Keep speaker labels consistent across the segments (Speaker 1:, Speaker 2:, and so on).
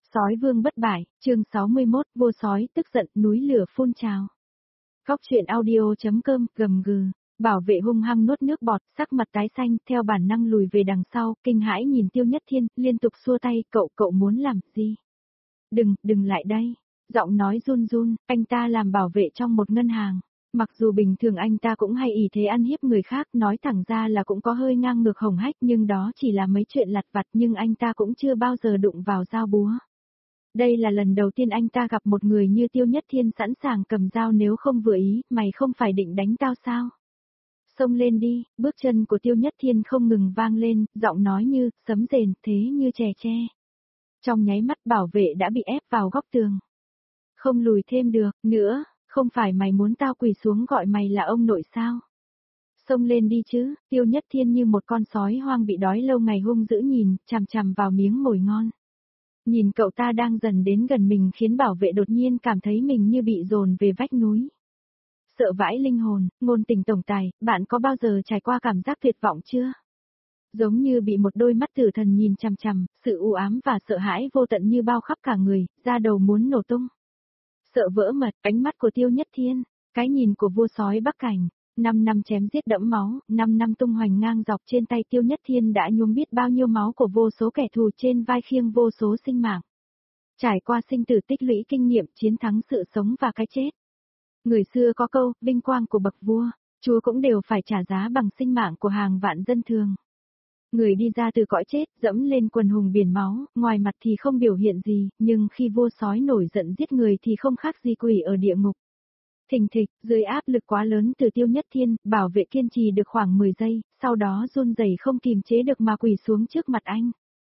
Speaker 1: Sói vương bất bại, chương 61, vô sói tức giận, núi lửa phun trào. Góc truyện audio.com, gầm gừ, bảo vệ hung hăng nuốt nước bọt, sắc mặt tái xanh, theo bản năng lùi về đằng sau, kinh hãi nhìn Tiêu Nhất Thiên, liên tục xua tay, cậu muốn làm gì? Đừng lại đây. Giọng nói run run, anh ta làm bảo vệ trong một ngân hàng. Mặc dù bình thường anh ta cũng hay ỷ thế ăn hiếp người khác, nói thẳng ra là cũng có hơi ngang ngược hồng hách, nhưng đó chỉ là mấy chuyện lặt vặt, nhưng anh ta cũng chưa bao giờ đụng vào dao búa. Đây là lần đầu tiên anh ta gặp một người như Tiêu Nhất Thiên sẵn sàng cầm dao nếu không vừa ý, mày không phải định đánh tao sao? Xông lên đi, bước chân của Tiêu Nhất Thiên không ngừng vang lên, giọng nói như, sấm rền, thế như chè tre. Trong nháy mắt bảo vệ đã bị ép vào góc tường. Không lùi thêm được, nữa, không phải mày muốn tao quỳ xuống gọi mày là ông nội sao? Xông lên đi chứ, Tiêu Nhất Thiên như một con sói hoang bị đói lâu ngày hung dữ nhìn, chằm chằm vào miếng mồi ngon. Nhìn cậu ta đang dần đến gần mình khiến bảo vệ đột nhiên cảm thấy mình như bị dồn về vách núi. Sợ vãi linh hồn, ngôn tình tổng tài, bạn có bao giờ trải qua cảm giác tuyệt vọng chưa? Giống như bị một đôi mắt tử thần nhìn chằm chằm, sự u ám và sợ hãi vô tận như bao khắp cả người, da đầu muốn nổ tung. Sợ vỡ mật, ánh mắt của Tiêu Nhất Thiên, cái nhìn của vua sói Bắc Cảnh. 5 năm chém giết đẫm máu, 5 năm tung hoành ngang dọc trên tay Tiêu Nhất Thiên đã nhuốm biết bao nhiêu máu của vô số kẻ thù trên vai khiêng vô số sinh mạng. Trải qua sinh tử tích lũy kinh nghiệm chiến thắng sự sống và cái chết. Người xưa có câu, vinh quang của bậc vua, chúa cũng đều phải trả giá bằng sinh mạng của hàng vạn dân thường. Người đi ra từ cõi chết, dẫm lên quần hùng biển máu, ngoài mặt thì không biểu hiện gì, nhưng khi vua sói nổi giận giết người thì không khác gì quỷ ở địa ngục. Thình thịch, dưới áp lực quá lớn từ Tiêu Nhất Thiên, bảo vệ kiên trì được khoảng 10 giây, sau đó run rẩy không kìm chế được mà quỳ xuống trước mặt anh.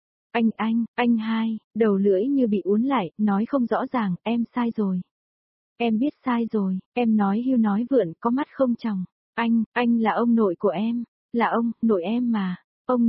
Speaker 1: Anh hai, đầu lưỡi như bị uốn lại, nói không rõ ràng, em sai rồi. Em biết sai rồi, em nói hưu nói vượn, có mắt không tròng. Anh là ông nội của em, là ông, nội em mà. Ông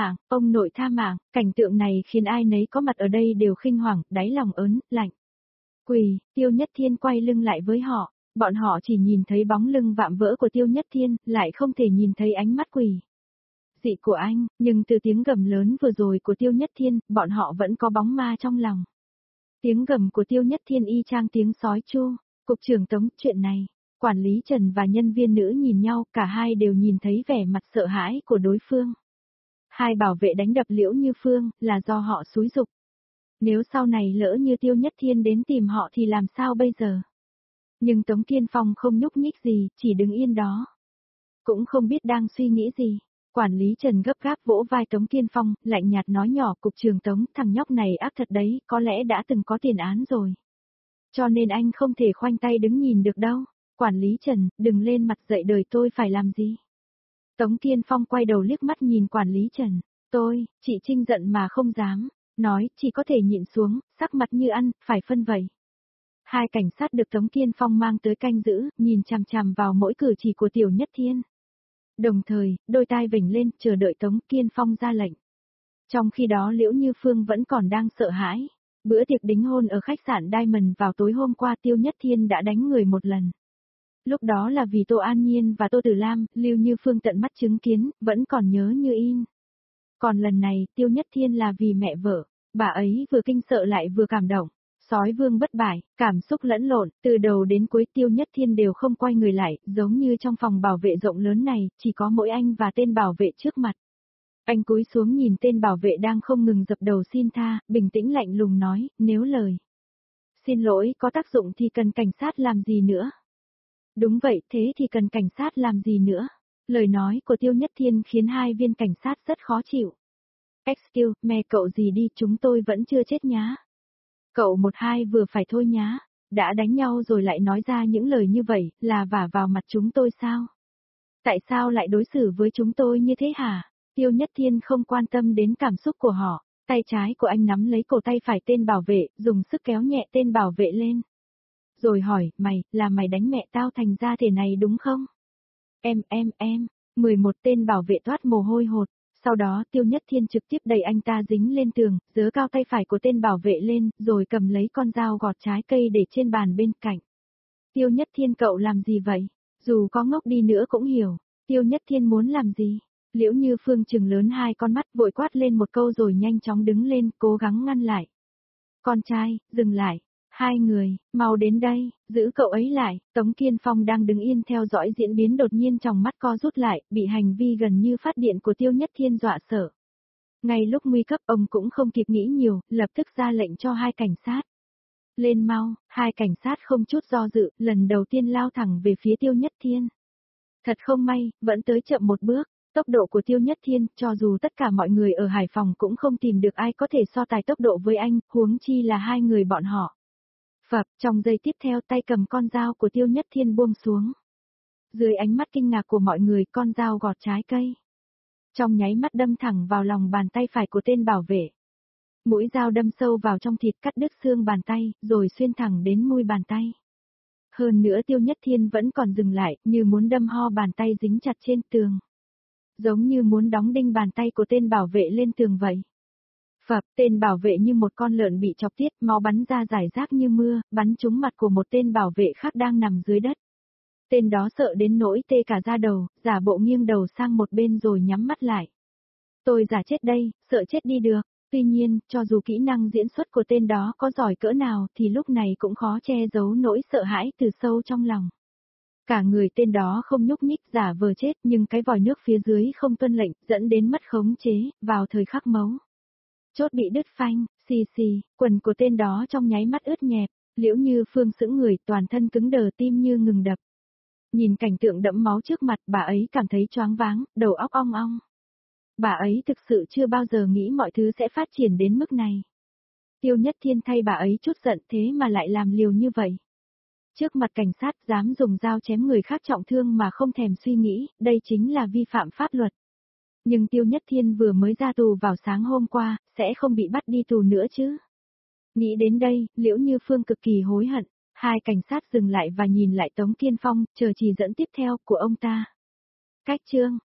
Speaker 1: nội tha mạng, cảnh tượng này khiến ai nấy có mặt ở đây đều khinh hoàng, đáy lòng ớn, lạnh. Quỳ, Tiêu Nhất Thiên quay lưng lại với họ. Bọn họ chỉ nhìn thấy bóng lưng vạm vỡ của Tiêu Nhất Thiên, lại không thể nhìn thấy ánh mắt quỷ dị của anh, nhưng từ tiếng gầm lớn vừa rồi của Tiêu Nhất Thiên, bọn họ vẫn có bóng ma trong lòng. Tiếng gầm của Tiêu Nhất Thiên y chang tiếng sói chu. Cục trưởng Tống, chuyện này, quản lý Trần và nhân viên nữ nhìn nhau, cả hai đều nhìn thấy vẻ mặt sợ hãi của đối phương. Hai bảo vệ đánh đập Liễu Như Phương, là do họ xúi giục. Nếu sau này lỡ như Tiêu Nhất Thiên đến tìm họ thì làm sao bây giờ? Nhưng Tống Kiên Phong không nhúc nhích gì, chỉ đứng yên đó. Cũng không biết đang suy nghĩ gì. Quản lý Trần gấp gáp vỗ vai Tống Kiên Phong, lạnh nhạt nói nhỏ, cục trưởng Tống, thằng nhóc này ác thật đấy, có lẽ đã từng có tiền án rồi. Cho nên anh không thể khoanh tay đứng nhìn được đâu. Quản lý Trần, đừng lên mặt dậy đời tôi phải làm gì? Tống Kiên Phong quay đầu liếc mắt nhìn quản lý Trần. Chị Trinh giận mà không dám. Nói, chỉ có thể nhịn xuống, sắc mặt như ăn, phải phân vậy. Hai cảnh sát được Tống Kiên Phong mang tới canh giữ, nhìn chằm chằm vào mỗi cử chỉ của Tiểu Nhất Thiên. Đồng thời, đôi tai vểnh lên, chờ đợi Tống Kiên Phong ra lệnh. Trong khi đó Liễu Như Phương vẫn còn đang sợ hãi. Bữa tiệc đính hôn ở khách sạn Diamond vào tối hôm qua Tiêu Nhất Thiên đã đánh người một lần. Lúc đó là vì Tô An Nhiên và Tô Tử Lam, Lưu Như Phương tận mắt chứng kiến, vẫn còn nhớ như in. Còn lần này, Tiêu Nhất Thiên là vì mẹ vợ, bà ấy vừa kinh sợ lại vừa cảm động. Sói vương bất bại, cảm xúc lẫn lộn, từ đầu đến cuối Tiêu Nhất Thiên đều không quay người lại, giống như trong phòng bảo vệ rộng lớn này, chỉ có mỗi anh và tên bảo vệ trước mặt. Anh cúi xuống nhìn tên bảo vệ đang không ngừng dập đầu xin tha, bình tĩnh lạnh lùng nói, nếu lời xin lỗi có tác dụng thì cần cảnh sát làm gì nữa? Đúng vậy, thế thì cần cảnh sát làm gì nữa? Lời nói của Tiêu Nhất Thiên khiến hai viên cảnh sát rất khó chịu. Excuse me, cậu gì đi, chúng tôi vẫn chưa chết nhá. Cậu 12 vừa phải thôi nhá, đã đánh nhau rồi lại nói ra những lời như vậy, là vả vào mặt chúng tôi sao? Tại sao lại đối xử với chúng tôi như thế hả? Tiêu Nhất Thiên không quan tâm đến cảm xúc của họ, tay trái của anh nắm lấy cổ tay phải tên bảo vệ, dùng sức kéo nhẹ tên bảo vệ lên. Rồi hỏi, mày đánh mẹ tao thành ra thế này đúng không? Em, 11 tên bảo vệ toát mồ hôi hột. Sau đó Tiêu Nhất Thiên trực tiếp đẩy anh ta dính lên tường, giơ cao tay phải của tên bảo vệ lên, rồi cầm lấy con dao gọt trái cây để trên bàn bên cạnh. Tiêu Nhất Thiên cậu làm gì vậy? Dù có ngốc đi nữa cũng hiểu. Tiêu Nhất Thiên muốn làm gì? Liễu Như Phương trừng lớn hai con mắt vội quát lên một câu rồi nhanh chóng đứng lên, cố gắng ngăn lại. Con trai, dừng lại. Hai người, mau đến đây, giữ cậu ấy lại. Tống Kiên Phong đang đứng yên theo dõi diễn biến đột nhiên trong mắt co rút lại, bị hành vi gần như phát điện của Tiêu Nhất Thiên dọa sợ. Ngay lúc nguy cấp ông cũng không kịp nghĩ nhiều, lập tức ra lệnh cho hai cảnh sát. Lên mau, hai cảnh sát không chút do dự, lần đầu tiên lao thẳng về phía Tiêu Nhất Thiên. Thật không may, vẫn tới chậm một bước. Tốc độ của Tiêu Nhất Thiên, cho dù tất cả mọi người ở Hải Phòng cũng không tìm được ai có thể so tài tốc độ với anh, huống chi là hai người bọn họ. Phập, trong giây tiếp theo tay cầm con dao của Tiêu Nhất Thiên buông xuống. Dưới ánh mắt kinh ngạc của mọi người, con dao gọt trái cây. Trong nháy mắt đâm thẳng vào lòng bàn tay phải của tên bảo vệ. Mũi dao đâm sâu vào trong thịt cắt đứt xương bàn tay, rồi xuyên thẳng đến mu bàn tay. Hơn nữa Tiêu Nhất Thiên vẫn còn dừng lại, như muốn đâm ho bàn tay dính chặt trên tường. Giống như muốn đóng đinh bàn tay của tên bảo vệ lên tường vậy. Phập, tên bảo vệ như một con lợn bị chọc tiết, máu bắn ra rải rác như mưa, bắn trúng mặt của một tên bảo vệ khác đang nằm dưới đất. Tên đó sợ đến nỗi tê cả da đầu, giả bộ nghiêng đầu sang một bên rồi nhắm mắt lại. Tôi giả chết đây, sợ chết đi được. Tuy nhiên, cho dù kỹ năng diễn xuất của tên đó có giỏi cỡ nào thì lúc này cũng khó che giấu nỗi sợ hãi từ sâu trong lòng. Cả người tên đó không nhúc nhích giả vờ chết nhưng cái vòi nước phía dưới không tuân lệnh dẫn đến mất khống chế, vào thời khắc mấu. Chốt bị đứt phanh, xì xì, quần của tên đó trong nháy mắt ướt nhẹp, Liễu Như Phương sững người toàn thân cứng đờ tim như ngừng đập. Nhìn cảnh tượng đẫm máu trước mặt bà ấy cảm thấy choáng váng, đầu óc ong ong. Bà ấy thực sự chưa bao giờ nghĩ mọi thứ sẽ phát triển đến mức này. Tiêu Nhất Thiên thay bà ấy chút giận thế mà lại làm liều như vậy. Trước mặt cảnh sát dám dùng dao chém người khác trọng thương mà không thèm suy nghĩ, đây chính là vi phạm pháp luật. Nhưng Tiêu Nhất Thiên vừa mới ra tù vào sáng hôm qua, sẽ không bị bắt đi tù nữa chứ. Nghĩ đến đây, Liễu Như Phương cực kỳ hối hận. Hai cảnh sát dừng lại và nhìn lại Tống Kiên Phong, chờ chỉ dẫn tiếp theo của ông ta. Cách chương